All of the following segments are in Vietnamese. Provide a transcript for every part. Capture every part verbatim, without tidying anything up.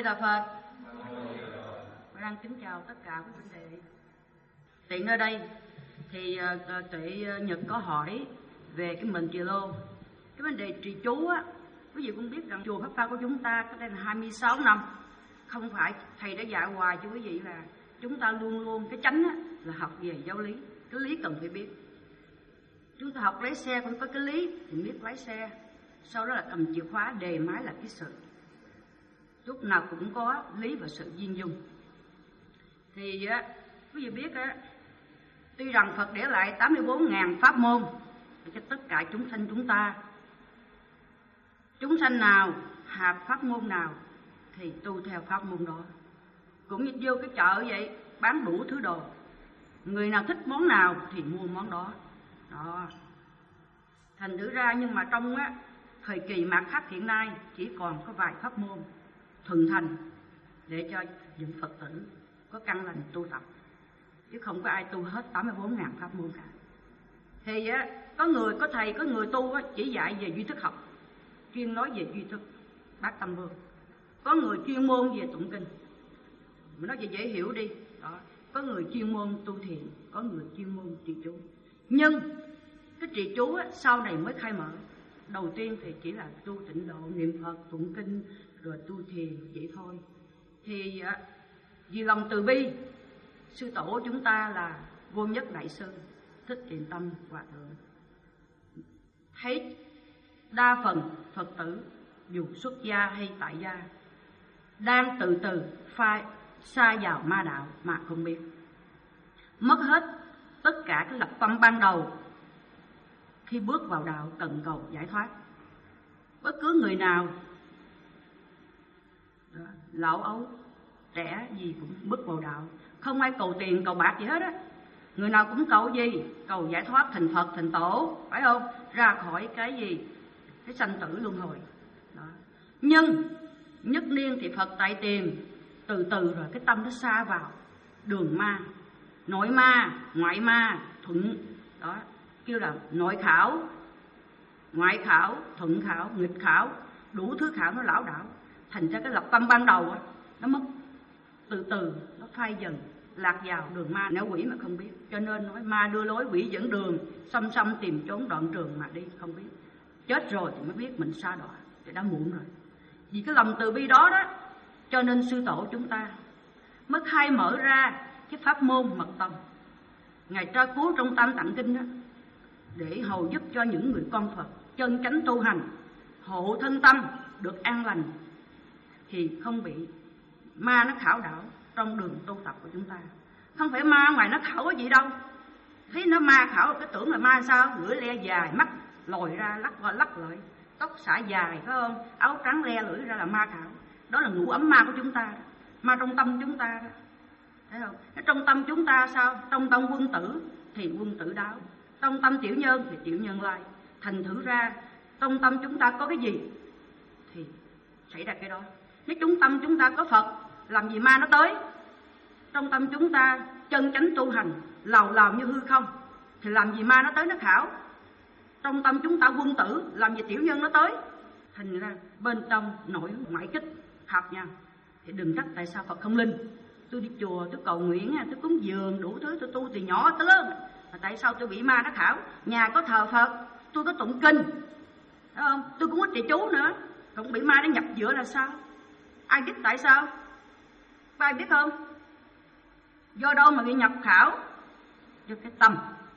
Di Đà Phật. Tôi đang kính chào tất cả quý huynh đệ. Tiện ở đây thì uh, Tuệ uh, Nhật có hỏi về cái mệnh trì lô. Cái vấn đề trì chú á, quý vị cũng biết rằng chùa Pháp Hoa của chúng ta có đây là hai mươi sáu năm. Không phải thầy đã dạy hoài cho quý vị là chúng ta luôn luôn cái chánh á, là học về giáo lý. Cái lý cần phải biết. Chúng ta học lái xe cũng có cái lý thì biết lái xe. Sau đó là cầm chìa khóa đề máy là cái sự. Lúc nào cũng có lý và sự duyên dung. Thì á, quý vị biết á, tuy rằng Phật để lại tám mươi bốn nghìn pháp môn để cho tất cả chúng sanh chúng ta. Chúng sanh nào học pháp môn nào thì tu theo pháp môn đó. Cũng như vô cái chợ vậy, bán đủ thứ đồ. Người nào thích món nào thì mua món đó. Đó. Thành thử ra nhưng mà trong á, thời kỳ mạt Pháp hiện nay chỉ còn có vài pháp môn thuần thành để cho những Phật tử có căn lành tu tập, chứ không có ai tu hết tám mươi bốn nghìn pháp môn cả. Thì á, có người, có thầy, có người tu á, chỉ dạy về duy thức học, chuyên nói về duy thức, bát tâm vương. Có người chuyên môn về tụng kinh, mình nói về dễ hiểu đi. Đó. Có người chuyên môn tu thiền, có người chuyên môn trì chú. Nhưng cái trì chú á, sau này mới khai mở. Đầu tiên thì chỉ là tu tịnh độ, niệm Phật, tụng kinh, rồi tu thiền vậy thôi. Thì á, vì lòng từ bi, sư tổ chúng ta là Vô Nhất Đại Sư Thích Thiện Tâm Hòa Thượng thấy đa phần Phật tử dù xuất gia hay tại gia đang từ từ phai sa vào ma đạo mà không biết, mất hết tất cả cái lập tâm ban đầu khi bước vào đạo cần cầu giải thoát. Bất cứ người nào đó, lão ấu trẻ gì cũng bước vào đạo, không ai cầu tiền cầu bạc gì hết á. Người nào cũng cầu gì? Cầu giải thoát thành Phật thành Tổ, phải không? Ra khỏi cái gì? Cái sanh tử luân hồi đó. Nhưng nhất niên thì Phật tại tìm, từ từ rồi cái tâm nó xa vào đường ma, nội ma, ngoại ma, thuận đó, kêu là nội khảo, ngoại khảo, thuận khảo, nghịch khảo, đủ thứ khảo nó lão đảo. Thành ra cái lập tâm ban đầu á, nó mất, từ từ nó phai dần, lạc vào đường ma nẻo quỷ mà không biết. Cho nên nói ma đưa lối, quỷ dẫn đường, xăm xăm tìm trốn đoạn trường mà đi không biết. Chết rồi thì mới biết mình sa đọa, thì đã muộn rồi. Vì cái lòng từ bi đó đó, cho nên sư tổ chúng ta mới khai mở ra cái pháp môn mật tông, Ngài tra cứu trong Tam Tạng Kinh đó, để hầu giúp cho những người con Phật chân chánh tu hành, hộ thân tâm được an lành, thì không bị ma nó khảo đảo trong đường tu tập của chúng ta. Không phải ma ngoài nó khảo cái gì đâu. Thấy nó ma khảo cái tưởng là ma sao? Lưỡi le dài, mắt lồi ra lắc qua lắc lại, tóc xả dài, phải không? Áo trắng le lưỡi ra là ma khảo. Đó là ngũ ấm ma của chúng ta đó. Ma trong tâm chúng ta đó. Thấy không? Trong tâm chúng ta sao? Trong tâm quân tử thì quân tử đáo, trong tâm tiểu nhân thì tiểu nhân lai. Thành thử ra trong tâm chúng ta có cái gì thì xảy ra cái đó. Nếu chúng tâm chúng ta có Phật, làm gì ma nó tới. Trong tâm chúng ta chân chánh tu hành, lào lào như hư không, thì làm gì ma nó tới nó khảo. Trong tâm chúng ta quân tử, làm gì tiểu nhân nó tới. Thành ra bên trong nội ngoại kích hợp nhau. Thì đừng trách tại sao Phật không linh. Tôi đi chùa, tôi cầu nguyện, tôi cúng dường đủ thứ, tôi tu từ nhỏ tới lớn, mà tại sao tôi bị ma nó khảo? Nhà có thờ Phật, tôi có tụng kinh, đúng không? Tôi cũng có trì chú nữa, cũng bị ma nó nhập giữa là sao? Ai biết tại sao? Có ai biết không? Do đâu mà bị nhập khảo? Do cái tâm.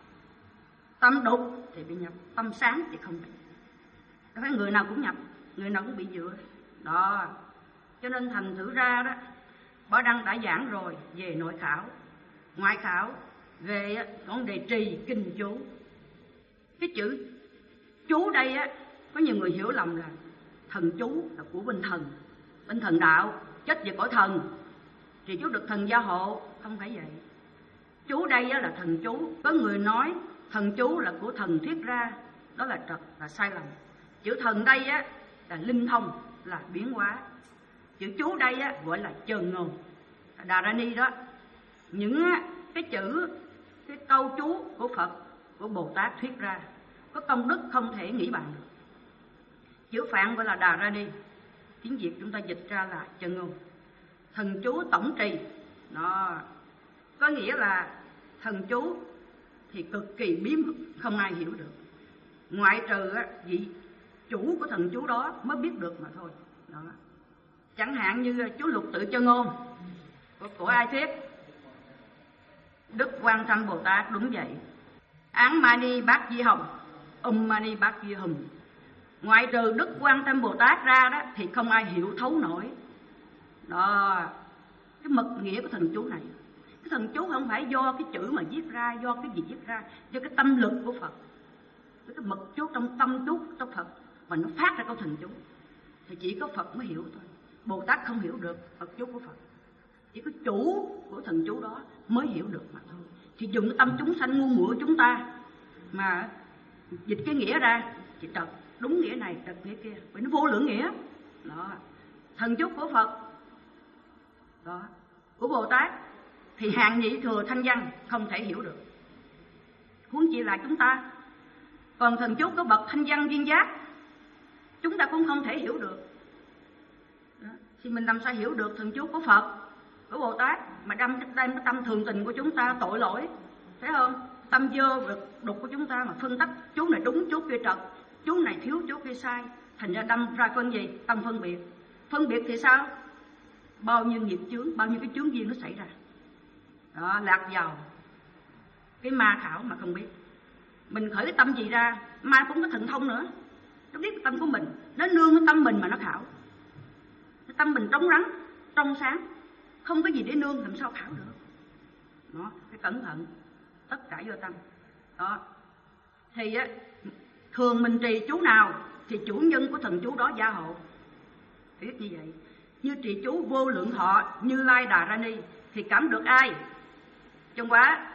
Tâm đục thì bị nhập, tâm sáng thì không bị. Đâu phải người nào cũng nhập, người nào cũng bị dựa. Đó. Cho nên thành thử ra đó, Bảo Đăng đã giảng rồi về nội khảo, ngoại khảo, về vấn đề trì kinh chú. Cái chữ chú đây á, có nhiều người hiểu lầm là thần chú là của bên thần, bên thần đạo, chết về cõi thần, trì chú được thần gia hộ. Không phải vậy. Chú đây á là thần chú. Có người nói thần chú là của thần thuyết ra, đó là trật, là sai lầm. Chữ thần đây á là linh thông, là biến hóa. Chữ chú đây á gọi là chơn ngôn, Đà Ra Ni đó. Những á, cái chữ, cái câu chú của Phật, của Bồ Tát thuyết ra, có công đức không thể nghĩ bàn được. Chữ Phạn gọi là Đà Ra Ni, tiếng Việt chúng ta dịch ra là chơn ngôn. thần chú tổng trì. Nó có nghĩa là thần chú thì cực kỳ bí mật, không ai hiểu được, ngoại trừ vị chủ của thần chú đó mới biết được mà thôi. Đó. Chẳng hạn như chú Lục Tự Chân Ngôn của, của ai thuyết? Đức Quan Thanh Bồ Tát, đúng vậy. Án Mani Bát Di Hồng, Um Mani Bát Di Hồng. Ngoại trừ Đức Quan Thanh Bồ Tát ra đó thì không ai hiểu thấu nổi. Đó, cái mật nghĩa của thần chú này. Cái thần chú không phải do cái chữ mà viết ra, do cái gì viết ra, do cái tâm lực của Phật, cái mật chú trong tâm chú trong Phật mà nó phát ra câu thần chú. Thì chỉ có Phật mới hiểu thôi. Bồ Tát không hiểu được Phật chú của Phật. Chỉ có chủ của thần chú đó mới hiểu được mà thôi. Thì dùng cái tâm chúng sanh ngu muội của chúng ta mà dịch cái nghĩa ra thì trật đúng nghĩa này, trật nghĩa kia, vì nó vô lượng nghĩa. Đó. Thần chú của Phật đó, của Bồ Tát thì hàng nhị thừa thanh văn không thể hiểu được, huống chi là chúng ta. Còn thần chú của bậc thanh văn viên giác chúng ta cũng không thể hiểu được. Đó. Thì mình làm sao hiểu được thần chú của Phật, của Bồ Tát mà đem, đem cái tâm thường tình của chúng ta tội lỗi, thấy không? Tâm dơ vật đục của chúng ta mà phân tích chú này đúng chú kia trật, chú này thiếu chú kia sai, thành ra đâm ra phân gì? Tâm phân biệt. Phân biệt thì sao? Bao nhiêu nghiệp chướng, bao nhiêu cái chướng duyên nó xảy ra. Đó, lạc vào cái ma khảo mà không biết. Mình khởi cái tâm gì ra, ma cũng có thần thông nữa, nó biết cái tâm của mình, nó nương cái tâm mình mà nó khảo. Cái tâm mình trống rắn, trong sáng, không có gì để nương, làm sao khảo được. Đó, phải cẩn thận, tất cả vô tâm. Đó, thì á, thường mình trì chú nào thì chủ nhân của thần chú đó gia hộ. Biết như vậy. Như trì chú Vô Lượng Thọ Như Lai Đà Ra Ni thì cảm được ai? Trong quá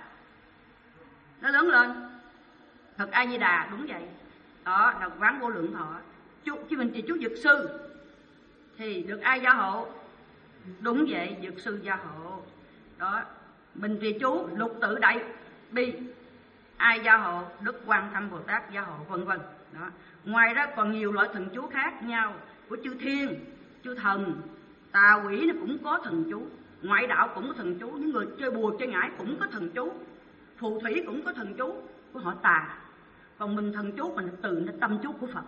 nó lớn lên Phật A Di Đà, đúng vậy. Đó là quán Vô Lượng Thọ. Chú khi mình trì chú Dược Sư thì được ai gia hộ? Đúng vậy, Dược Sư gia hộ. Đó, mình trì chú Lục Tự Đại Bi, ai gia hộ? Đức Quan Thanh Bồ Tát gia hộ, vân vân. Đó. Ngoài ra còn nhiều loại thần chú khác nhau của chư thiên, chư thần, tà quỷ nó cũng có thần chú, ngoại đạo cũng có thần chú, những người chơi bùa chơi ngải cũng có thần chú, phù thủy cũng có thần chú của họ tà. Còn mình thần chú mình từ nó tâm chú của Phật.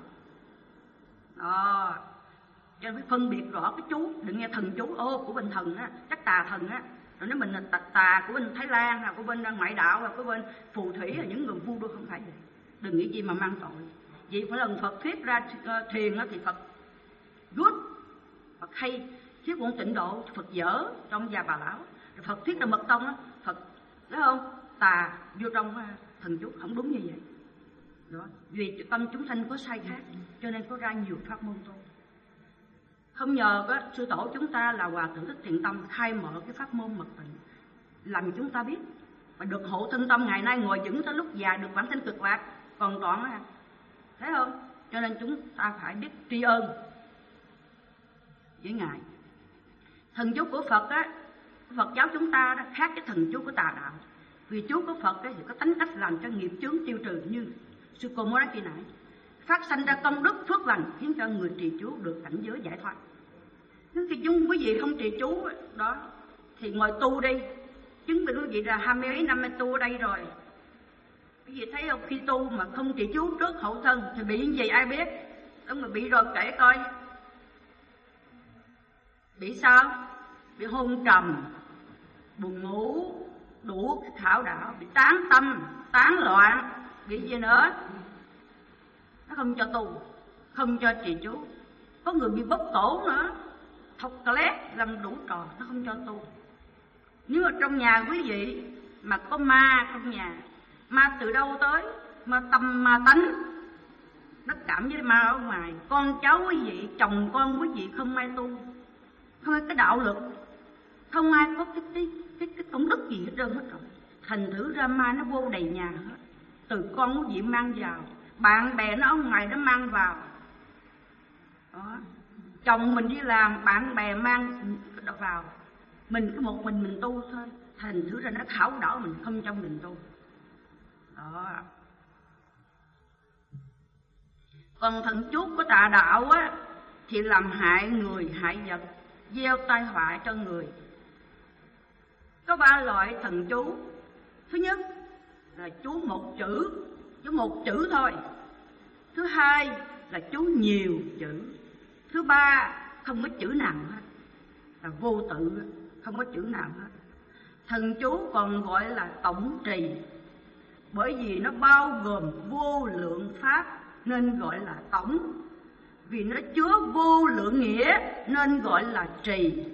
Đó, cho nên phải phân biệt rõ cái chú, đừng nghe thần chú ô của bên thần á, chắc tà thần á, rồi nói mình là tà, tà của bên Thái Lan, là của bên ngoại đạo, là của bên phù thủy, là những người vu đô, không phải vậy. Đừng nghĩ gì mà mang tội. Vì phải lần Phật thuyết ra thiền thì Phật good, Phật hay, thuyết bọn tịnh độ Phật dở trong Già Bà Lão, rồi Phật thuyết là mật tông á, Phật thấy không? Tà vô trong thần chú, không đúng như vậy. Đó, vì tâm chúng sanh có sai khác, cho nên có ra nhiều pháp môn tu. Không nhờ có sư tổ chúng ta là Hòa Thượng Thích Thiện Tâm khai mở cái pháp môn mật tịnh, làm chúng ta biết và được hộ thân tâm ngày nay ngồi vững tới lúc già được vãng sanh cực lạc còn toàn á, thấy không? Cho nên chúng ta phải biết tri ân với ngài. Thần chú của Phật á, Phật giáo chúng ta đó khác cái thần chú của tà đạo. Vì chú của Phật ấy thì có tính cách làm cho nghiệp chướng tiêu trừ, như sư cô mới nói khi nãy, phát sanh ra công đức phước lành, khiến cho người trì chú được cảnh giới giải thoát. Nếu khi chúng quý vị không trì chú đó thì ngồi tu đi, chứng minh quý vị là hai mươi mấy năm tu ở đây rồi. Quý vị thấy không, khi tu mà không trì chú trước hậu thân thì bị những gì ai biết? Đúng rồi, bị rồi kể coi. Bị sao? Bị hôn trầm, buồn ngủ, đủ thảo đạo, bị tán tâm, tán loạn, bị gì nữa? Nó không cho tu, không cho trì chú. Có người bị bốc tổ nữa, thọc toilet làm đủ trò, nó không cho tu. Nếu ở trong nhà quý vị mà có ma trong nhà, ma từ đâu tới? Ma tâm, ma tánh, nó cảm với ma ở ngoài. Con cháu quý vị, chồng con quý vị không ai tu, không ai cái đạo lực, không ai có cái cái cái, cái công đức gì hết trơn hết rồi. Thành thử ra ma nó vô đầy nhà hết. Từ con quý vị mang vào, bạn bè nó ở ngoài nó mang vào. Đó. Chồng mình đi làm, bạn bè mang vào, mình cứ một mình mình tu thôi. Thành thử ra nó khảo đảo mình, không cho mình tu. Đó. Còn thần chú của tà đạo á thì làm hại người hại vật, gieo tai họa cho người. Có ba loại thần chú. Thứ nhất là chú một chữ, chú một chữ thôi. Thứ hai là chú nhiều chữ. Thứ ba không có chữ nào hết, là vô tự, không có chữ nào hết. Thần chú còn gọi là tổng trì, bởi vì nó bao gồm vô lượng pháp nên gọi là tổng. Vì nó chứa vô lượng nghĩa nên gọi là trì.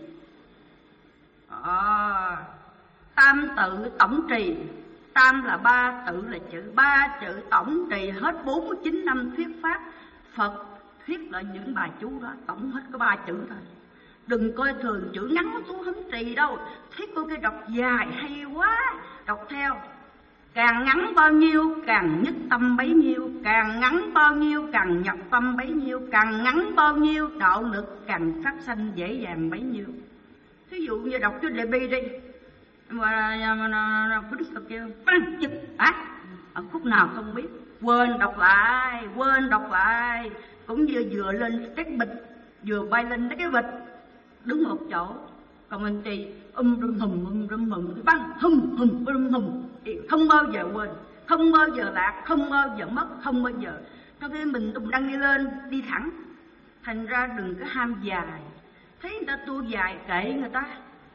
à, Tam tự tổng trì. Tam là ba, tự là chữ. Ba chữ tổng trì hết bốn mươi chín năm thuyết pháp. Phật thuyết lại những bài chú đó tổng hết có ba chữ thôi. Đừng coi thường chữ ngắn chú không trì đâu. Thuyết cô cái đọc dài hay quá, đọc theo. Càng ngắn bao nhiêu càng nhất tâm bấy nhiêu, càng ngắn bao nhiêu càng nhập tâm bấy nhiêu, càng ngắn bao nhiêu đạo lực càng phát sanh dễ dàng bấy nhiêu. Ví dụ như đọc chú Đề Bi đi, mà có Đức Phật kêu băng chụp á, ở khúc nào không biết, quên đọc lại, quên đọc lại, cũng vừa vừa lên cái bịch, vừa bay lên cái vịt, đứng một chỗ. Còn mình thì um rum hùm um rum hùm băng hum hum um hum, không bao giờ quên, không bao giờ lạc, không bao giờ mất, không bao giờ. Cho nên mình tùng đang đi lên, đi thẳng. Thành ra đừng có ham dài. Thấy người ta tu dài kệ người ta.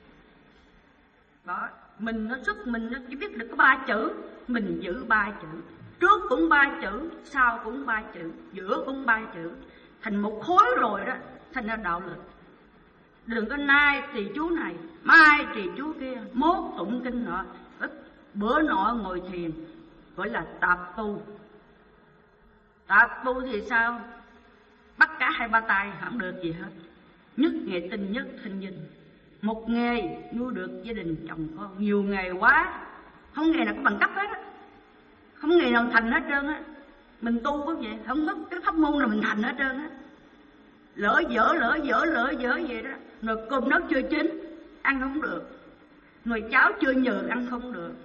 Đó, mình nó sức mình nó chỉ biết được có ba chữ, mình giữ ba chữ. Trước cũng ba chữ, sau cũng ba chữ, giữa cũng ba chữ. Thành một khối rồi đó, thành ra đạo lực. Đừng có nay trì chú này, mai trì chú kia, mốt tụng kinh nọ. Bữa nọ ngồi thiền gọi là tạp tu. Tạp tu thì sao? Bắt cả hai ba tay không được gì hết. Nhất nghề tinh, nhất thanh dinh. Một nghề nuôi được gia đình chồng con, nhiều nghề quá, không nghề nào có bằng cấp hết á, không nghề nào thành hết trơn á. Mình tu có vậy, không có cái pháp môn nào mình thành hết trơn á. Lỡ dở lỡ dở lỡ dở vậy đó. Rồi cơm nấu chưa chín ăn không được, nồi cháo chưa nhừ ăn không được.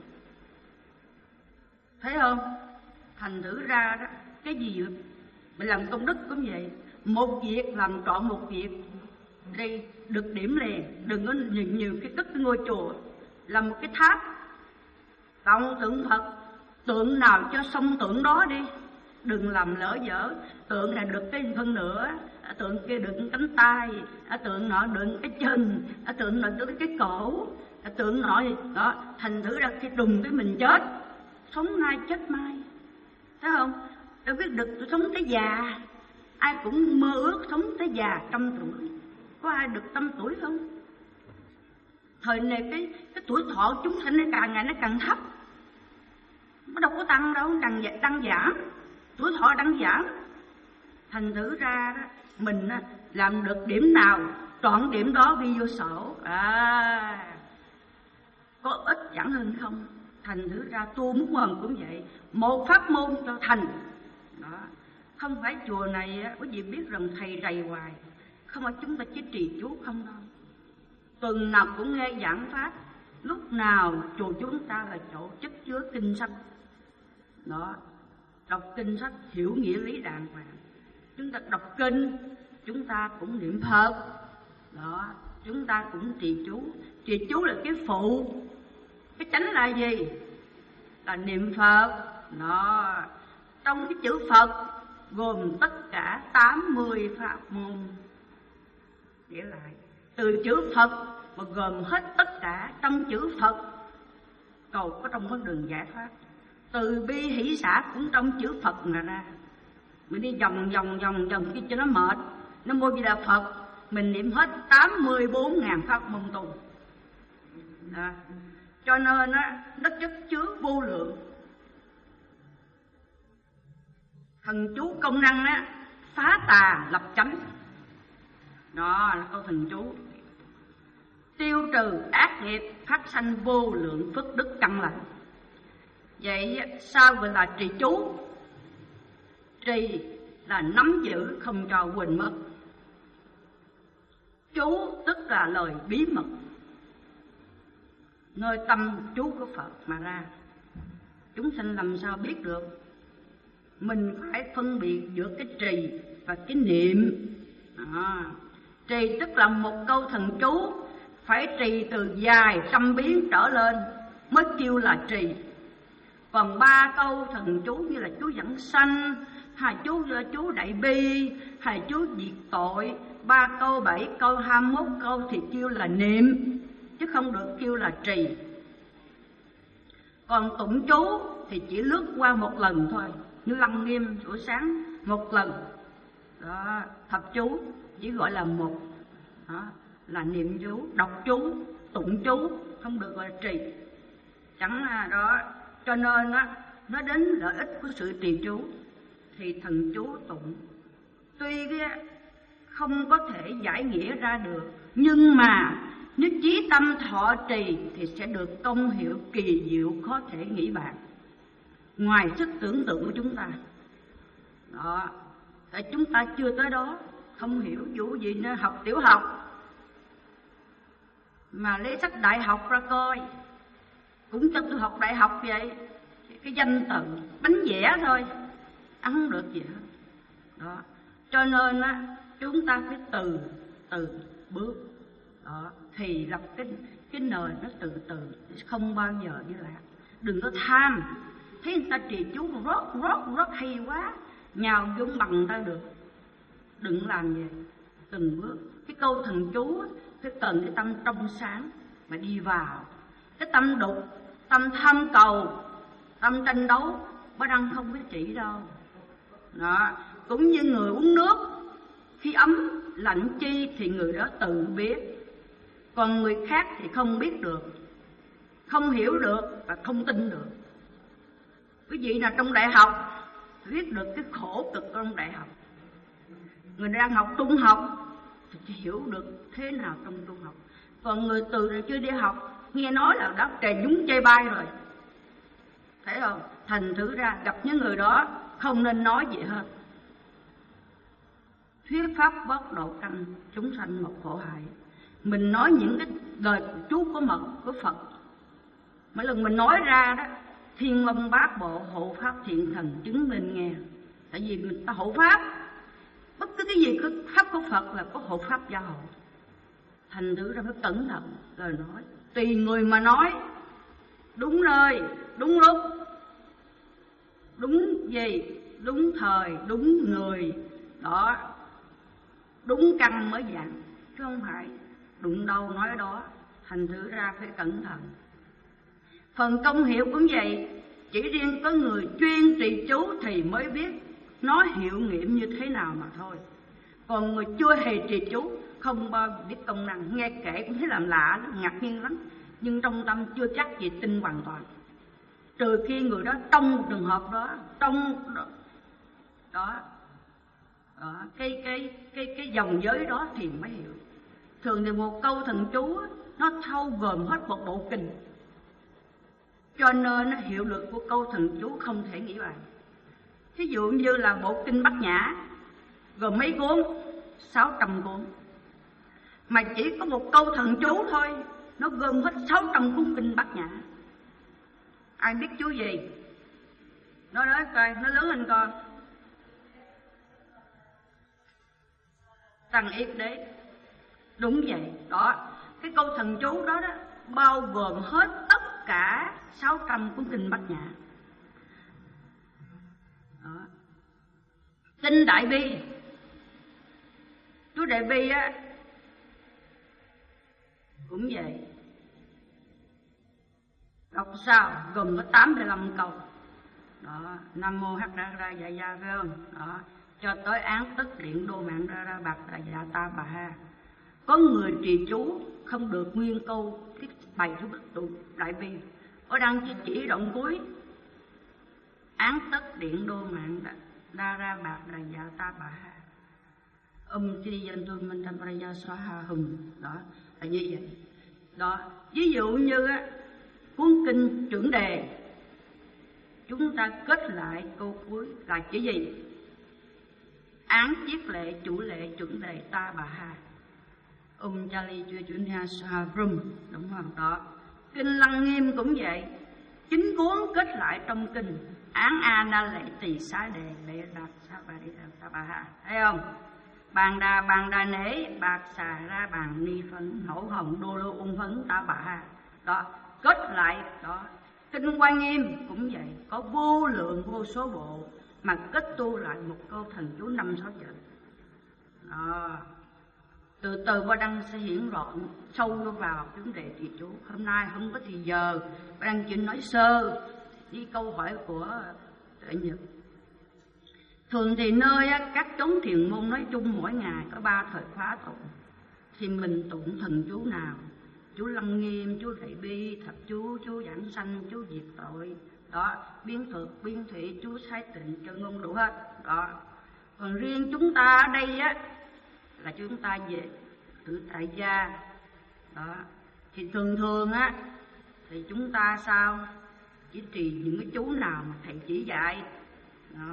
Thấy không? Thành thử ra đó, cái gì mình làm công đức cũng vậy. Một việc làm trọn một việc đi được điểm liền. Đừng có nhiều, nhiều cái cất cái ngôi chùa làm một cái tháp tòng tượng Phật, tượng nào cho xong tượng đó đi. Đừng làm lỡ dở. Tượng này được cái phân nửa, tượng kia được cánh tay, tượng nọ được cái chân, tượng nọ được cái cổ, tượng nọ đó. Thành thử ra cái đùng cái mình chết, sống nay chết mai. Thấy không? Đâu biết được tôi sống tới già. Ai cũng mơ ước sống tới già trăm tuổi. Có ai được trăm tuổi không? Thời này cái cái tuổi thọ chúng sanh nó càng ngày nó càng thấp, nó đâu có tăng đâu, đang đang giảm, tuổi thọ đang giảm. Thành thử ra đó, mình làm được điểm nào chọn điểm đó ghi vô sổ, à có ít chẳng hơn không. Thành thử ra tu muốn mần cũng vậy, một pháp môn cho thành đó. Không phải chùa này quý vị biết rằng thầy rầy hoài, không phải chúng ta chỉ trì chú không đâu. Tuần nào cũng nghe giảng pháp, lúc nào chùa chúng ta là chỗ chất chứa kinh sách đó. Đọc kinh sách hiểu nghĩa lý đàng hoàng. Chúng ta đọc kinh, chúng ta cũng niệm Phật đó, chúng ta cũng trì chú. Trì chú là cái phụ, cái chánh là gì? Là niệm Phật đó. Trong cái chữ Phật gồm tất cả tám mươi pháp môn. Nghĩa lại từ chữ Phật mà gồm hết tất cả trong chữ Phật. Cầu có trong con đường giải thoát. Từ bi hỷ xã cũng trong chữ Phật mà ra. Mình đi vòng vòng vòng vòng kia cho nó mệt. Nó mô Di Đà Phật, mình niệm hết tám mươi bốn ngàn pháp môn tu đó. Cho nên á, nó chất chứa vô lượng. Thần chú công năng á, phá tà lập chánh. Đó là câu thần chú. Tiêu trừ ác nghiệp, phát sanh vô lượng phước đức căn lành. Vậy sao gọi là trì chú? Trì là nắm giữ không cho quên mất. Chú tức là lời bí mật, nơi tâm chú của Phật mà ra. Chúng sanh làm sao biết được? Mình phải phân biệt giữa cái trì và cái niệm. À, Trì tức là một câu thần chú, phải trì từ vài trăm biến trở lên mới kêu là trì. Còn ba câu thần chú như là chú dẫn sanh, hay chú chú đại bi, hay chú diệt tội, ba câu, bảy câu, hai mươi mốt câu thì kêu là niệm, chứ không được kêu là trì. Còn tụng chú thì chỉ lướt qua một lần thôi, như Lăng Nghiêm buổi sáng một lần. Đó, thập chú chỉ gọi là một, đó, là niệm chú, đọc chú, tụng chú, không được gọi là trì. Chẳng là đó, cho nên á, nó đến lợi ích của sự trì chú thì thần chú tụng tuy không có thể giải nghĩa ra được, nhưng mà nếu chí tâm thọ trì thì sẽ được công hiệu kỳ diệu khó thể nghĩ bàn, ngoài sức tưởng tượng của chúng ta. Đó, tại chúng ta chưa tới đó, không hiểu vụ gì nữa. Học tiểu học mà lấy sách đại học ra coi, cũng cho tôi học đại học vậy, cái danh từ bánh vẽ thôi, ăn không được gì hết. Đó, cho nên á, chúng ta phải từ từ bước, đó, thì lập cái cái nền nó từ từ, không bao giờ như lạc. Đừng có tham, thấy người ta trì chú rót rót rót hay quá, nhào vô bằng ta được. Đừng làm vậy, từng bước. Cái câu thần chú phải cần cái tâm trong sáng mà đi vào. Cái tâm đục, tâm tham cầu, tâm tranh đấu, bá đăng không biết chỉ đâu. Đó, cũng như người uống nước, khi ấm lạnh chi thì người đó tự biết, còn người khác thì không biết được, không hiểu được và không tin được. Quý vị nào trong đại học biết được cái khổ cực trong đại học, người đang học trung học thì chỉ hiểu được thế nào trong trung học. Còn người từ rồi chưa đi học, nghe nói là đã trời nhúng chê bai rồi, thấy không? Thành thử ra gặp những người đó không nên nói gì hết. Thuyết pháp bất độ căn, chúng sanh một khổ hại. Mình nói những cái lời chú có mật của Phật, mỗi lần mình nói ra đó, thiên long bát bộ hộ pháp thiện thần chứng minh nghe. Tại vì mình ta hộ pháp, bất cứ cái gì có pháp của Phật là có hộ pháp gia hộ. Thành thử ra phải cẩn thận lời nói, tùy người mà nói, đúng nơi, đúng lúc, đúng gì, đúng thời, đúng người, đó, đúng căn mới dạng, chứ không phải đụng đâu nói đó. Thành thử ra phải cẩn thận. Phần công hiệu cũng vậy, chỉ riêng có người chuyên trì chú thì mới biết nó hiệu nghiệm như thế nào mà thôi. Còn người chưa hề trì chú không bao giờ biết công năng, nghe kể cũng thấy làm lạ, ngạc nhiên lắm, nhưng trong tâm chưa chắc gì tin hoàn toàn. Trừ khi người đó trong trường hợp đó, trong đó, đó, đó cái cái cái cái dòng giới đó thì mới hiểu. Thường thì một câu thần chú nó thâu gồm hết một bộ kinh, cho nên hiệu lực của câu thần chú không thể nghĩ bàn. Thí dụ như là bộ kinh Bát Nhã gồm mấy cuốn? sáu trăm cuốn. Mà chỉ có một câu thần chú thôi, nó gồm hết sáu trăm cuốn kinh Bát Nhã. Ai biết chú gì? Nói đó coi, nó lớn hơn con. Tăng Yết Đế. Đúng vậy, đó. Cái câu thần chú đó đó bao gồm hết tất cả sáu trăm cuốn kinh Bát Nhã. Đó. Kinh Đại Bi, chú Đại Bi á cũng vậy. Đọc sao gồm có tám mươi lăm câu. Đó, Nam mô Hắc Ra Ra Dạ Dạ, phải không? Đó, cho tới án tức điện đô mạng ra ra bạc ra dạ ta bà ha. Có người trì chú không được nguyên câu cái bài chú bích tụ Đại Bi, ở đang chỉ chỉ đoạn cuối án tức điện đô mạng ra ra bạc ra dạ ta bà ha. Um chi danh tu minh tham praya swaha hum. Đó là như vậy. Đó, ví dụ như á, cuốn kinh Chuẩn Đề, chúng ta kết lại câu cuối là chữ gì? Án chiết lệ chủ lệ chuẩn đề ta bà ha. Um chali chua chuẩn ha swaha brum, đúng không? Đó. Kinh Lăng Nghiêm cũng vậy, chính cuốn kết lại trong kinh án a na lệ tỳ xá đề lệ đạt sa bà đi sa bà ha, thấy không? Bàn đà bàn đà nể, bạc xà ra bàn ni phấn, hổ hồng đô lô ung phấn ta bạ. Đó, kết lại đó. Kinh Hoa Nghiêm cũng vậy, có vô lượng vô số bộ mà kết tu lại một câu thần chú năm sáu giờ. Đó. Từ từ Ba Đăng sẽ hiển rõ sâu vào cái vấn đề trì chú. Hôm nay không có thì giờ, Ba Đăng chỉ nói sơ với câu hỏi của Tuệ Nhật. Thường thì nơi á, các chốn thiền môn nói chung mỗi ngày có ba thời khóa tụng, thì mình tụng thần chú nào? Chú Lâm Nghiêm, chú Đại Bi, Thập chú, chú Giảng Sanh, chú Diệt Tội, đó, biến thực, biến thủy, chú Thái Tịnh, cho ngôn đủ hết. Đó. Còn riêng chúng ta ở đây á là chúng ta về tự tại gia, đó, thì thường thường á thì chúng ta sao chỉ trì những cái chú nào mà thầy chỉ dạy, đó,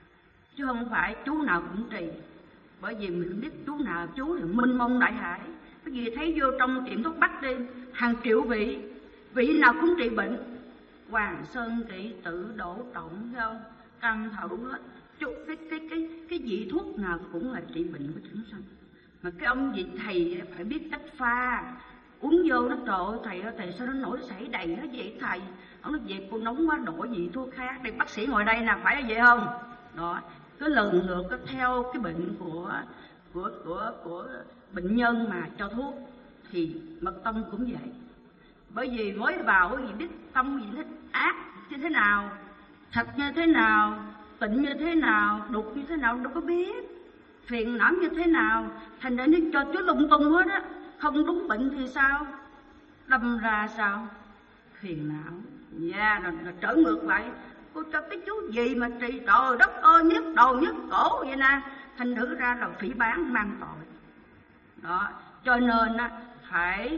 chứ không phải chú nào cũng trì. Bởi vì mình biết chú nào chú thì minh mông đại hải. Cái gì thấy vô trong tiệm thuốc bắc đi, hàng triệu vị, vị nào cũng trị bệnh. Hoàng Sơn Kỵ Tự Đổ Trọng, thấy không? Căn thảo đủ hết. Chú, cái cái cái cái vị thuốc nào cũng là trị bệnh của chúng sanh. Mà cái ông vị thầy phải biết cách pha, uống vô nó trời ơi thầy ơi, thầy sao nó nổi sảy đầy nó vậy thầy? Ông nói vậy cô nóng quá đổi vị thuốc khác. Đây bác sĩ ngồi đây nè, phải là vậy không? Đó, cứ lần lượt có theo cái bệnh của của của của bệnh nhân mà cho thuốc. Thì Mật Tông cũng vậy. Bởi vì mới vào cái gì biết tâm gì thích ác như thế nào, thật như thế nào, tịnh như thế nào, đục như thế nào đâu có biết, phiền não như thế nào, thành ra nó cho chú lung tung hết á. Không đúng bệnh thì sao? Đâm ra sao? Phiền não. Dạ, rồi, rồi trở ngược lại. Cô cho cái chú gì mà trì trời đất ơi, nhức đầu nhức cổ vậy nè. Thành thử ra là phỉ báng mang tội. Đó, cho nên á phải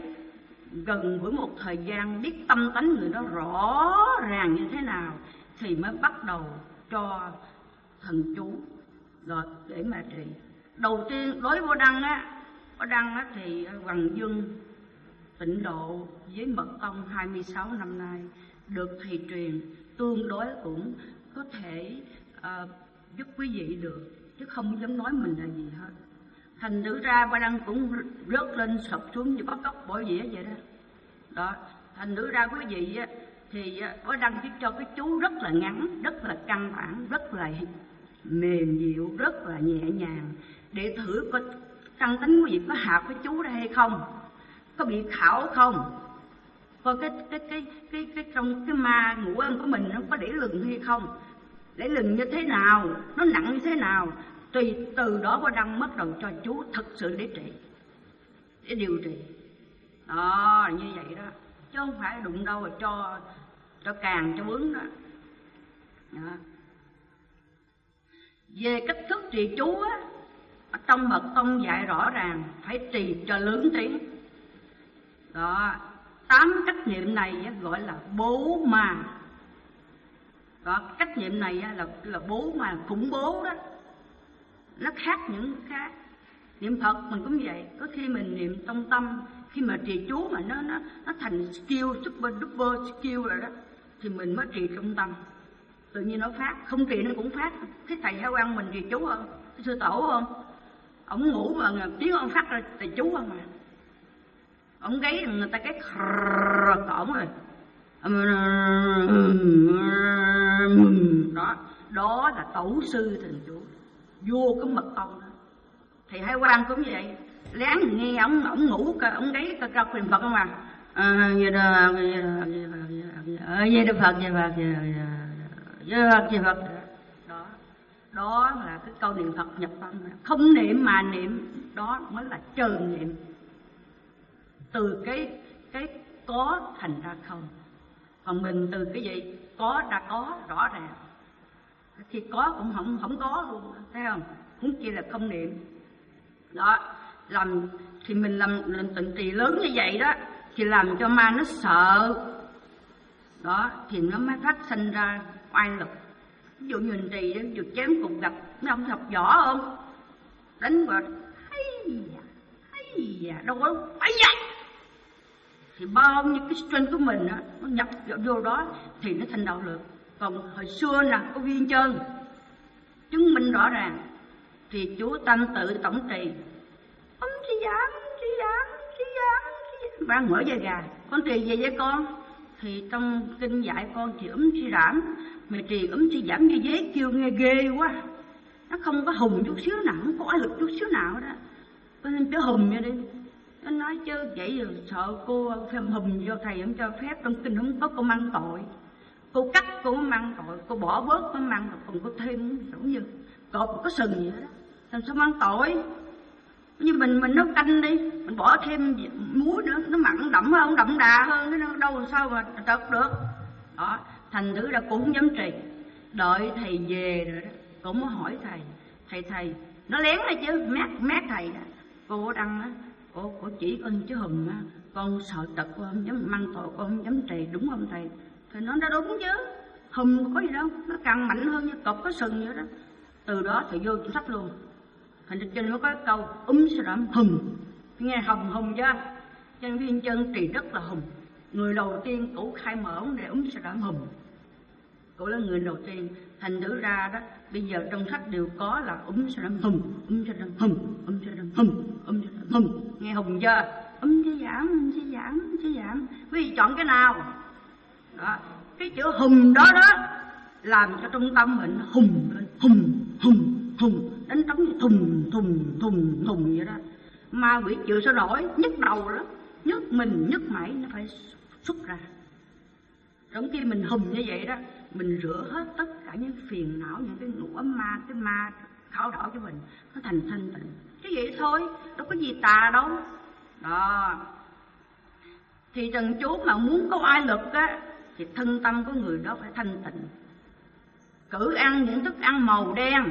gần với một thời gian biết tâm tánh người đó rõ ràng như thế nào thì mới bắt đầu cho thần chú rồi để mà trì. Đầu tiên đối với Đăng á, Có Đăng á thì Hoàng Dương Tịnh Độ với Mật Tông hai mươi sáu năm nay được thầy truyền tương đối cũng có thể uh, giúp quý vị được, chứ không dám nói mình là gì hết. Thành thử ra Ba Đăng cũng rớt lên sập xuống như bắt cóc bỏ dĩa vậy đó. Đó, thành thử ra quý vị á, thì Ba Đăng chỉ cho cái chú rất là ngắn, rất là căn bản, rất là mềm dịu, rất là nhẹ nhàng để thử có căn tính quý vị có hợp với chú đây hay không, có bị khảo không, coi cái cái cái cái cái trong cái ma ngũ ân của mình nó có để lừng hay không, để lừng như thế nào, nó nặng như thế nào. Tùy từ đó Ba Đăng bắt đầu cho chú thực sự để trị, để điều trị. Đó, như vậy đó, chứ không phải đụng đâu mà cho cho càng cho bướng đó. Đó. Về cách thức trì chú á, trong Mật Tông dạy rõ ràng phải trì cho lớn tiếng. Đó, tám cách niệm này gọi là bố mà. Đó, cách niệm này là là bố mà khủng bố đó. Nó khác những khác. Niệm Phật mình cũng vậy, có khi mình niệm trong tâm, khi mà trì chú mà nó nó nó thành skill, super duper skill rồi đó, thì mình mới trì trong tâm, tự nhiên nó phát, không trì nó cũng phát. Thế thầy Hải Quang mình trì chú không? Cái sư tổ không? Ông ngủ mà tiếng ông phát ra trì chú không à? Ông gáy người ta cái cổng rồi. Đó, đó là tổ sư thần chú vô cái Mật Tông đó. Thì Hải Quang cũng vậy, lén nghe ông ông ngủ ông gáy ca ca quyền Phật không à? À, vậy đó, vậy đó, vậy đó Phật, vậy Phật, vậy Phật, vậy Phật. Đó, đó là cái câu niệm Phật nhập tâm. Không niệm mà niệm, đó mới là trừ niệm. Từ cái cái có thành ra không. Còn mình từ cái gì có ra có rõ ràng. Khi có cũng không không có luôn, thấy không? Huống chi là không niệm. Đó, làm thì mình làm, làm tịnh trì lớn như vậy đó thì làm cho ma nó sợ. Đó, thì nó mới phát sinh ra oai lực. Ví dụ như mình trì đó, vừa chém cùng gặp mấy ông học võ không? Đánh vào hay da, hay da, đâu có phải vậy. Thì bao nhiêu cái strength của mình á, nó nhập vô đó thì nó thành đạo lực. Còn hồi xưa nè, có Viên Chân chứng minh rõ ràng Thì chú tâm tự tổng trì. Ông chỉ giảm, chỉ giảm, chỉ giảm, chỉ giảm. Ba ngửa da gà. Con trì gì vậy con? Thì trong kinh dạy con chỉ ấm chỉ giảm. Mà trì ấm chỉ giảm như dế kêu nghe ghê quá. Nó không có hùng chút xíu nào, không có ái lực chút xíu nào đó. Con nên chứ hùng vậy đi. Nó nói chứ vậy rồi sợ cô phải hùng do thầy không cho phép, trong kinh không có cô mang tội. Cô cắt cô mới mang tội, cô bỏ bớt mới mang tội, còn cô thêm giống như cột có sừng vậy đó. Làm sao mang tội? Như mình mình nấu canh đi, mình bỏ thêm muối nữa, nó mặn đậm hơn, đậm đà hơn, nó đâu làm sao mà trật được. Đó, thành thử ra cũng không dám trì. Đợi thầy về rồi đó, cô mới hỏi thầy, thầy thầy, nó lén đấy chứ, mát mát thầy đó. Cô đăng á, cô, cô chỉ con chứ hùm á, con sợ tật, con không dám mang tội, con không dám trì, đúng không thầy? Thầy nói nó đúng chứ, hùm có gì đâu, nó càng mạnh hơn như cọp có sừng vậy đó. Từ đó thầy vô chính sách luôn. Thành ra trên nó có câu úm sẽ đảm hùng, nghe hùng hùng chưa? Trên viên chân trì rất là hùng. Người đầu tiên cụ khai mở vấn đề úm sẽ đảm hùng, cụ là người đầu tiên. Thành thử ra đó, bây giờ trong sách đều có là úm sẽ đảm hùng, úm sẽ đảm hùng, úm sẽ đảm hùng, úm sẽ đảm hùng. Nghe hùng chưa? Úm sẽ giảm, úm sẽ giảm, úm sẽ giảm. Quý vị chọn cái nào? Đó, cái chữ hùng đó đó làm cho trong tâm mình hùng lên, hùng hùng hùng, đánh trống như thùng thùng thùng thùng vậy đó. Ma quỷ chịu sao nổi, nhức đầu đó, nhức mình nhức mẩy, nó phải xuất ra. Trong khi mình hùng như vậy đó, mình rửa hết tất cả những phiền não, những cái ngũ ấm ma, cái ma khảo đảo cho mình, nó thành thanh tịnh. Chứ vậy thôi, đâu có gì tà đâu. Đó, thì thần chú mà muốn có ai lực á, thì thân tâm của người đó phải thanh tịnh. Cử ăn những thức ăn màu đen.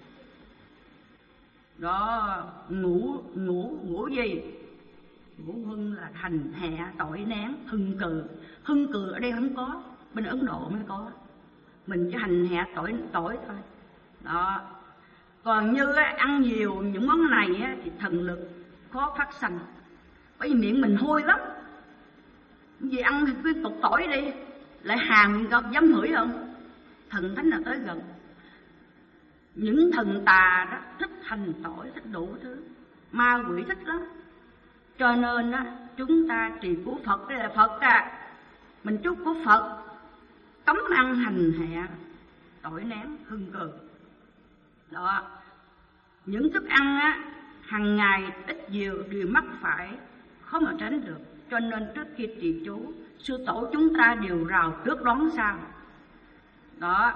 Đó, ngủ ngủ ngủ gì? Ngủ hưng là hành hạ tội nén, hưng cừ. Hưng cừ ở đây không có, bên Ấn Độ mới có. Mình chỉ hành hạ tội tội thôi. Đó. Còn như á, ăn nhiều những món này á, thì thần lực khó phát sanh. Bởi vì miệng mình hôi lắm. Vì ăn thì cứ tục tỏi đi, lại hàng gặp dám hửi không? Thần thánh là tới gần. Những thần tà đó thích hành tội, thích đủ thứ, ma quỷ thích lắm. Cho nên á, chúng ta trì của Phật, đây là Phật à, mình chúc của Phật cấm ăn hành hạ tội nén hưng cừ. Đó, những thức ăn á hàng ngày ít nhiều đều mắc phải, khó mà tránh được. Cho nên trước khi trì chú, sư tổ chúng ta đều rào trước đón sau. Đó,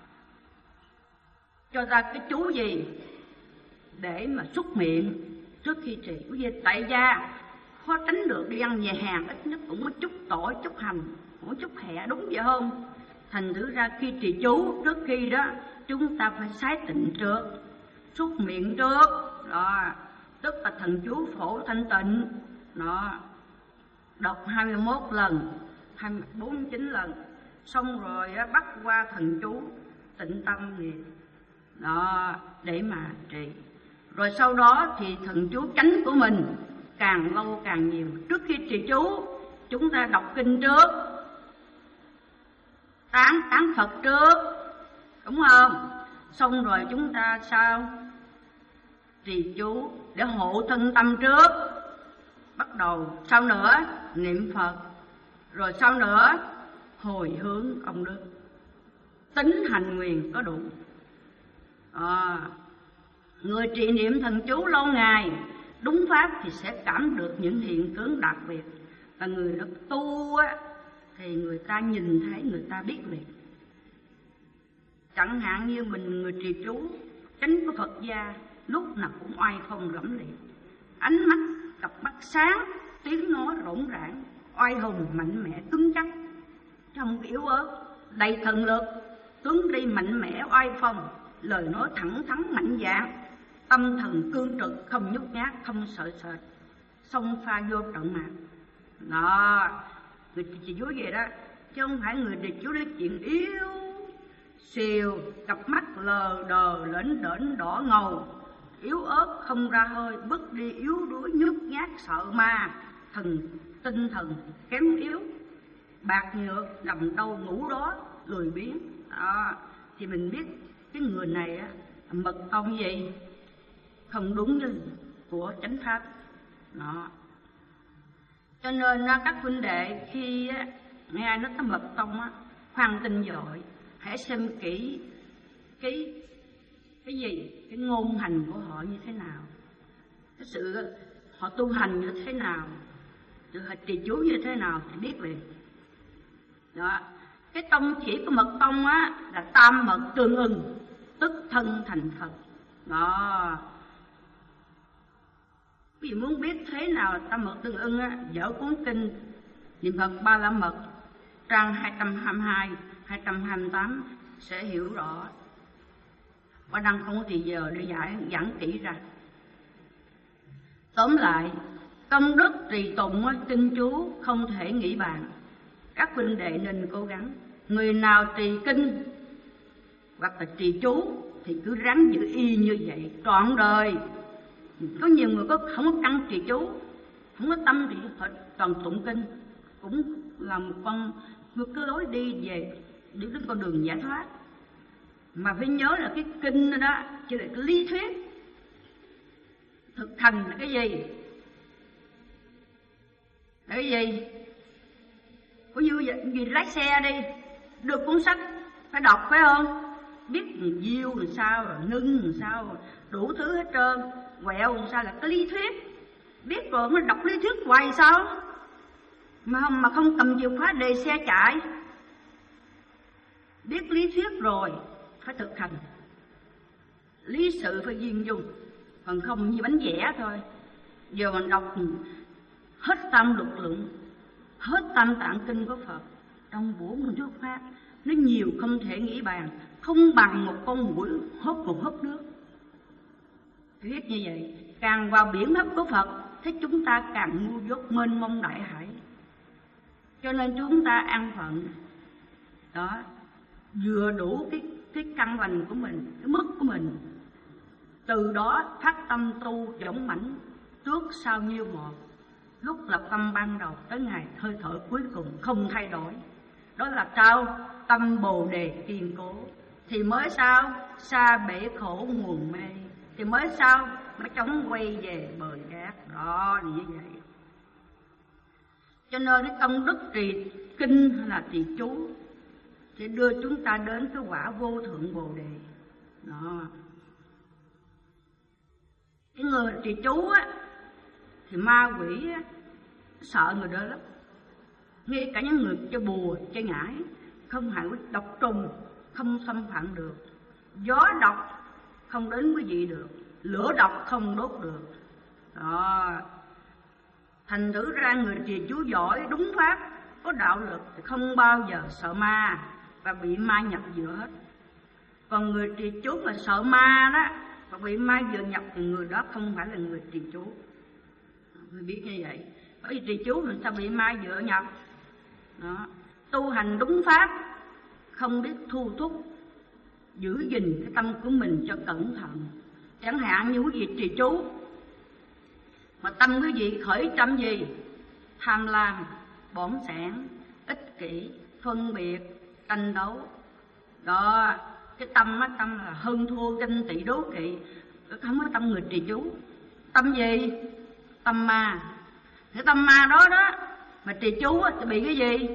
cho ra cái chú gì để mà xúc miệng trước khi trì. Cái gì tại gia khó tránh được, đi ăn nhà hàng ít nhất cũng có chút tỏi, chút hành, cũng có chút hẹ, đúng vậy không? Thành thử ra khi trì chú, trước khi đó chúng ta phải sái tịnh trước, xúc miệng trước. Đó, tức là thần chú phổ thanh tịnh. Đó, đọc hai mươi mốt lần, bốn mươi chín lần, xong rồi á, bắt qua thần chú tịnh tâm niệm. Đó, để mà trì. Rồi sau đó thì thần chú chánh của mình càng lâu càng nhiều. Trước khi trì chú, chúng ta đọc kinh trước, tán tán Phật trước, đúng không? Xong rồi chúng ta sao? Trì chú để hộ thân tâm trước. Bắt đầu sau nữa niệm Phật, rồi sau nữa hồi hướng công đức, tính hành nguyện có đủ. À, người trì niệm thần chú lâu ngày đúng pháp thì sẽ cảm được những hiện tướng đặc biệt. Và người đó tu á, thì người ta nhìn thấy, người ta biết liền. Chẳng hạn như mình người trì chú chánh của Phật gia, lúc nào cũng oai phong lẫm liệt, ánh mắt cặp mắt sáng, tiếng nói rỗng rãng, oai hùng mạnh mẽ cứng chắc, không yếu ớt, đầy thần lực, tướng đi mạnh mẽ oai phong, lời nói thẳng thắn mạnh dạn, tâm thần cương trực, không nhút nhát, không sợ sệt, xông pha vô trận mạc. Đó, người trì chú vậy đó, chứ không phải người trì chú nói chuyện yếu xìu, cặp mắt lờ đờ lởn đởn đỏ ngầu, yếu ớt không ra hơi, bước đi yếu đuối nhút nhát, sợ ma, thần tinh thần kém yếu, bạc nhược, nằm đâu ngủ đó, lười biếng. Đó, thì mình biết cái người này á, mật ong gì không đúng với của chánh pháp. Đó. Cho nên các huynh đệ khi nghe ai nói tới mật tông á, khoan tin dội, hãy xem kỹ cái cái gì, cái ngôn hành của họ như thế nào, cái sự họ tu hành như thế nào, sự họ trì chú như thế nào thì biết liền. Đó. Cái tông chỉ của mật tông á là tam mật tương ưng, tức thân thành Phật. Đó. Vì muốn biết thế nào là tam mật tương ưng á, dở cuốn kinh Niệm Phật Ba La Mật trang hai trăm hai mươi hai, hai trăm hai mươi tám sẽ hiểu rõ. Và đang không có thì giờ để giải giảng kỹ ra. Tóm lại, công đức trì tụng kinh chú không thể nghĩ bàn. Các huynh đệ nên cố gắng. Người nào trì kinh hoặc là trì chú thì cứ ráng giữ y như vậy trọn đời. Có nhiều người có không có căn trì chú, không có tâm thì phải toàn tụng kinh, cũng là một con một cái lối đi về đi đến con đường giải thoát. Mà phải nhớ là cái kinh đó, đó chỉ là cái lý thuyết, thực hành là cái gì? Là cái gì? Có như vậy, gì lái xe đi, được cuốn sách phải đọc phải không? Biết diêu làm sao, rồi nâng làm sao, đủ thứ hết trơn. Quẹo làm sao là cái lý thuyết. Biết rồi mới đọc lý thuyết hoài sao? Mà không mà không cầm chìa khóa đề xe chạy. Biết lý thuyết rồi phải thực hành. Lý sự phải viên dung, còn không như bánh vẽ thôi. Giờ mình đọc hết tam lục lượng, hết tam tạng kinh của Phật trong bốn con thuyết pháp, nó nhiều không thể nghĩ bàn, không bằng một con muỗi hốt một hớp nước. Viết như vậy, càng vào biển pháp của Phật, thế chúng ta càng ngu dốt mênh mông đại hải. Cho nên chúng ta an phận đó, vừa đủ cái cái căn lành của mình, cái mức của mình, từ đó phát tâm tu dũng mãnh trước sau nhiêu một. Lúc lập tâm ban đầu tới ngày hơi thở cuối cùng không thay đổi, đó là sao? Tâm bồ đề kiên cố, thì mới sao? Xa bể khổ nguồn mê, thì mới sao? Mới chống quay về bờ cát. Đó như vậy. Cho nên cái công đức trì kinh hay là trì chú sẽ đưa chúng ta đến cái quả vô thượng bồ đề. Đó. Cái người trì chú á thì ma quỷ á, sợ người đó lắm. Ngay cả những người chơi bùa, chơi ngải, không hại độc trùng không xâm phạm được, gió độc không đến quý vị được, lửa độc không đốt được. Đó. Thành thử ra người trì chú giỏi đúng pháp, có đạo lực thì không bao giờ sợ ma và bị ma nhập giữa hết. Còn người trì chú mà sợ ma đó và bị ma vừa nhập thì người đó không phải là người trì chú. Người biết như vậy. Bởi vì trì chú mình sao bị ma vừa nhập. Đó. Tu hành đúng pháp, không biết thu thúc, giữ gìn cái tâm của mình cho cẩn thận. Chẳng hạn như quý vị trì chú mà tâm quý vị khởi tâm gì? Tham lam, bỏn sẻn, ích kỷ, phân biệt, tranh đấu. Đó, cái tâm á, tâm là hơn thua, ganh tị, đố kỵ. Không có tâm người trì chú. Tâm gì? Tâm ma. Cái tâm ma đó đó mà trì chú á, thì bị cái gì?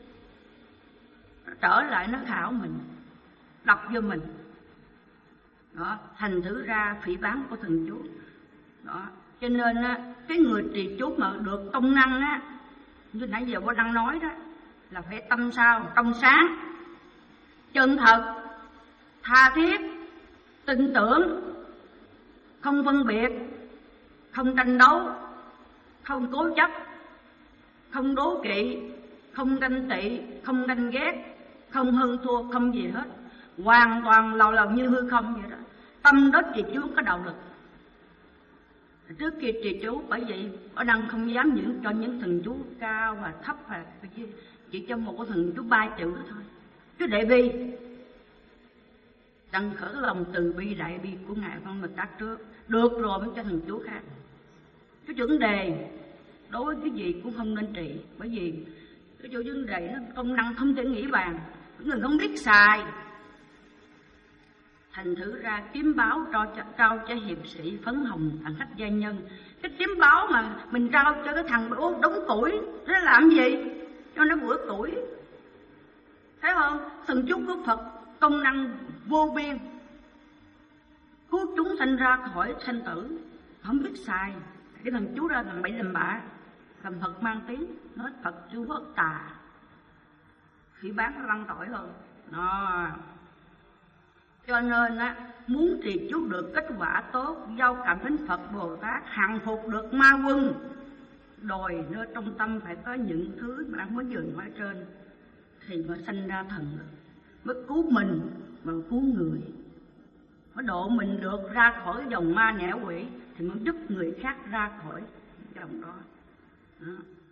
Trở lại nó khảo mình, đập vô mình. Đó, thành thử ra phỉ báng của thần chú. Đó. Cho nên á, cái người trì chú mà được công năng á, như nãy giờ cô đang nói đó, là phải tâm sao? Trong sáng, chân thật, tha thiết, tin tưởng, không phân biệt, không tranh đấu, không cố chấp, không đố kỵ, không ganh tị, không ganh ghét, không hơn thua, không gì hết, hoàn toàn lầu lầu như hư không vậy đó. Tâm đó trì chú có đạo lực. Trước kia trì chú, bởi vậy ở đang không dám những cho những thần chú cao và thấp, và chỉ cho một cái thần chú ba chữ đó thôi. Chứ đại bi, đặng khởi lòng từ bi đại bi của ngài Văn Mật Đắc trước, được rồi mới cho thần chú khác. Cái vấn đề đối với cái gì cũng không nên trì, bởi vì cái chỗ vấn đề nó công năng không thể nghĩ bàn, người không biết xài. thành thử ra kiếm báo trao cho, trao cho hiệp sĩ phấn hồng tặng khách gia nhân. Cái kiếm báo mà mình trao cho cái thằng uống đống củi, nó làm gì? Cho nó bữa củi. Thấy không? Thần chú của Phật công năng vô biên, cứu chúng sanh ra khỏi sanh tử. Không biết xài cái thần chú ra làm bậy làm bạ, làm Phật mang tiếng, nói Phật chú bất tà, phỉ bán nó lăng tội hơn. Đó. Cho nên á, muốn trì chú được kết quả tốt, giao cảm đến Phật Bồ Tát, hàng phục được ma quân, đòi nơi trong tâm phải có những thứ mà đang mới vừa nói trên, thì mới sanh ra thần, mới cứu mình mà cứu người, mới độ mình được ra khỏi cái dòng ma nẻo quỷ, thì mới giúp người khác ra khỏi cái dòng đó. Đó.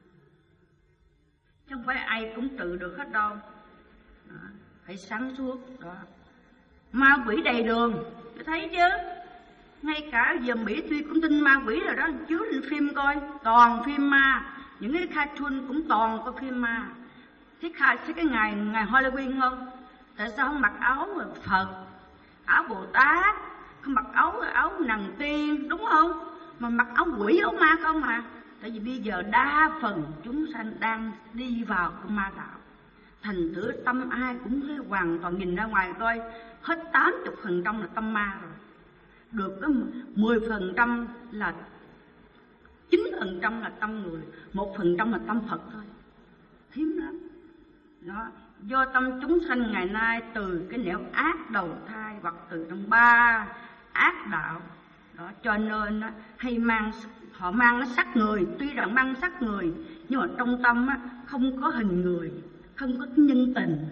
Chứ không phải ai cũng tự được hết đâu. Đó. Phải sáng suốt. Đó. Ma quỷ đầy đường, thấy chứ? Ngay cả giờ Mỹ Tuy cũng tin ma quỷ rồi đó, chiếu lên phim coi, toàn phim ma. Những cái cartoon cũng toàn có phim ma. Thế cái ngày ngày Halloween không? Tại sao không mặc áo Phật, áo Bồ Tát, không mặc áo áo nàng tiên, đúng không? Mà mặc áo quỷ, áo ma không mà. Tại vì bây giờ đa phần chúng sanh đang đi vào con ma đạo. Thành thử tâm ai cũng thấy hoàn toàn, nhìn ra ngoài coi hết tám mươi phần trăm là tâm ma rồi. Được có mười phần trăm là chín phần trăm là tâm người, một phần trăm là tâm Phật thôi. Hiếm lắm. Đó. Do tâm chúng sanh ngày nay từ cái nẻo ác đầu thai hoặc từ trong ba ác đạo. Đó, cho nên á, hay mang họ mang nó sắc người, tuy rằng mang sắc người nhưng mà trong tâm á, không có hình người, không có nhân tình.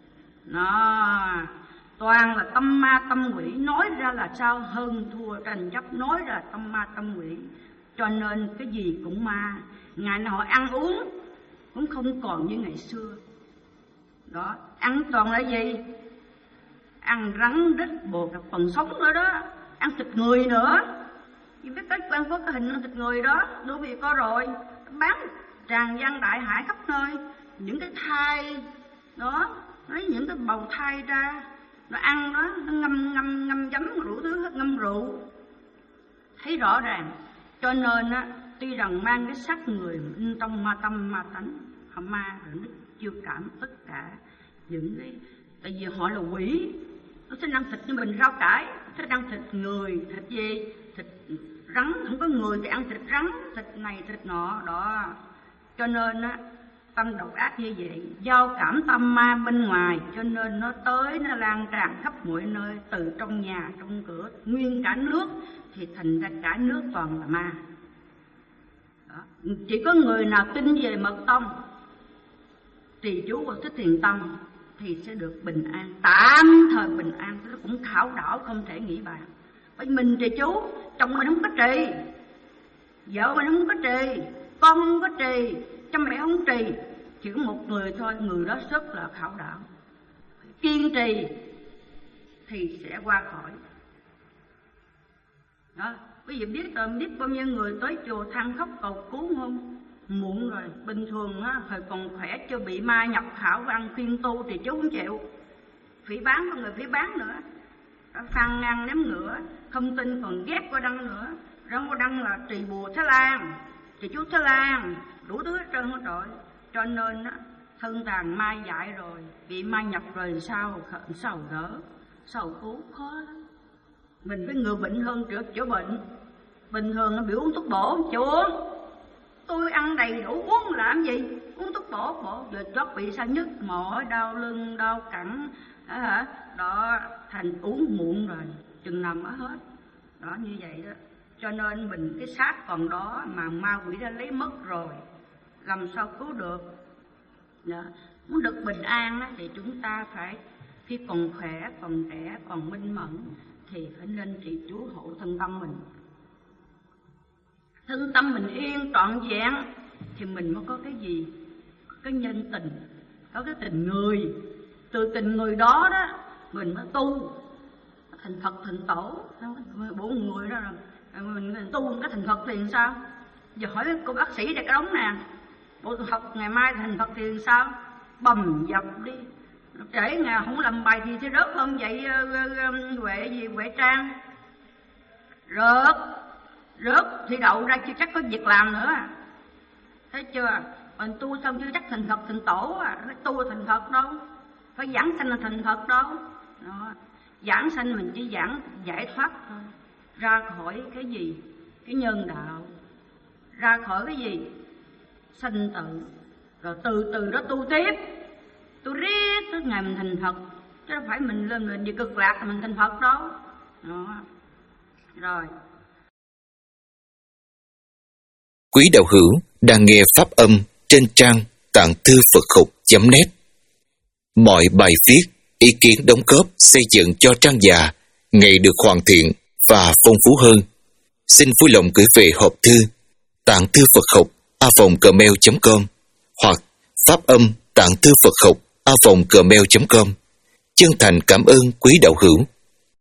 Đó, toàn là tâm ma tâm quỷ, nói ra là sao hơn thua tranh chấp, nói ra là tâm ma tâm quỷ. Cho nên cái gì cũng ma, ngày nào họ ăn uống cũng không còn như ngày xưa. Đó, ăn toàn là gì? Ăn rắn đít bồ cặp phần sống nữa đó, ăn thịt người nữa. Chỉ biết cái quan có cái hình ăn thịt người đó, đối vị có rồi, bán tràn gian đại hải khắp nơi. Những cái thai đó, lấy những cái bầu thai ra, nó ăn đó, nó ngâm ngâm ngâm giấm đủ thứ, ngâm rượu, thấy rõ ràng. Cho nên á, tuy rằng mang cái sắc người trong ma tâm ma tánh, họ ma rồi nó chưa cảm tất cả những cái, tại vì họ là quỷ, nó thích ăn thịt như mình rau cải, thích ăn thịt người, thịt gì, thịt rắn, không có người thì ăn thịt rắn, thịt này thịt nọ đó. Cho nên á, tâm độc ác như vậy, giao cảm tâm ma bên ngoài, cho nên nó tới, nó lan tràn khắp mọi nơi, từ trong nhà, trong cửa, nguyên cả nước, thì thành ra cả nước toàn là ma. Đó. Chỉ có người nào tin về mật tông, trì chú hoặc thích thiền tâm thì sẽ được bình an, tạm thời bình an. Nó cũng khảo đảo không thể nghĩ bàn. Bởi mình trì chú, chồng mình không có trì, vợ mình không có trì, con không có trì, cha mẹ không trì, chỉ có một người thôi, người đó rất là khảo đảo, kiên trì thì sẽ qua khỏi. Đó, quý vị biết rồi, biết bao nhiêu người tới chùa than khóc cầu cứu không? Muộn rồi, bình thường á, hồi còn khỏe chưa bị ma nhập khảo ăn khuyên tu thì chú không chịu. Phỉ bán con người phỉ bán nữa, phàn nàn ném ngửa, không tin còn ghét qua đăng nữa. Răng qua đăng là trì bùa Thái Lan, trì chú Thái Lan, đủ thứ hết trơn hết trọi. Cho nên á, thân tàn ma dại rồi, bị ma nhập rồi sao sao đỡ, sao cứu khó lắm. Mình phải ngừa bệnh hơn chữa chữa bệnh. Bình thường nó biểu uống thuốc bổ, chịu uống. Tôi ăn đầy đủ uống làm gì? Uống thuốc bổ, bổ giờ chót bị sao nhức mỏi, đau lưng, đau cẳng, đó hả? Đó, thành uống muộn rồi, chừng nào mới hết. Đó, như vậy đó. Cho nên mình cái xác còn đó mà ma quỷ đã lấy mất rồi, làm sao cứu được? Đó. Muốn được bình an á, thì chúng ta phải khi còn khỏe, còn trẻ, còn minh mẫn thì phải nên trì chú hộ thân tâm mình. Thân tâm mình yên trọn vẹn thì mình mới có cái gì? Cái nhân tình, có cái tình người. Từ tình người đó đó mình mới tu thành Phật thành tổ. Bốn người đó rồi mình tu cái thành Phật thì sao? Giờ hỏi cô bác sĩ đây cái đống nè, bộ học ngày mai thành Phật thì sao? Bầm dập đi, Trễ nhà không làm bài thì sẽ rớt hơn vậy. Huệ gì Huệ Trang rớt rớt thì đậu ra chưa chắc có việc làm nữa, thấy chưa? Mình tu xong chưa chắc thành Phật thành tổ à, phải tu thành Phật đâu, phải giảng sanh là thành Phật đâu. Đó. Giảng sanh mình chỉ giảng giải thoát thôi, ra khỏi cái gì, cái nhân đạo, ra khỏi cái gì, sanh tử, rồi từ từ đó tu tiếp, tu riết tới ngày mình thành Phật, chứ không phải mình lên mình đi cực lạc là mình thành Phật đâu. Đó. Rồi. Quý đạo hữu đang nghe pháp âm trên trang tạng thư Phật học.net. Mọi bài viết, ý kiến đóng góp xây dựng cho trang già ngày được hoàn thiện và phong phú hơn. Xin vui lòng gửi về hộp thư tạng thư Phật học a vòng gmail chấm com hoặc pháp âm tạng thư Phật học a vòng gmail chấm com. Chân thành cảm ơn quý đạo hữu.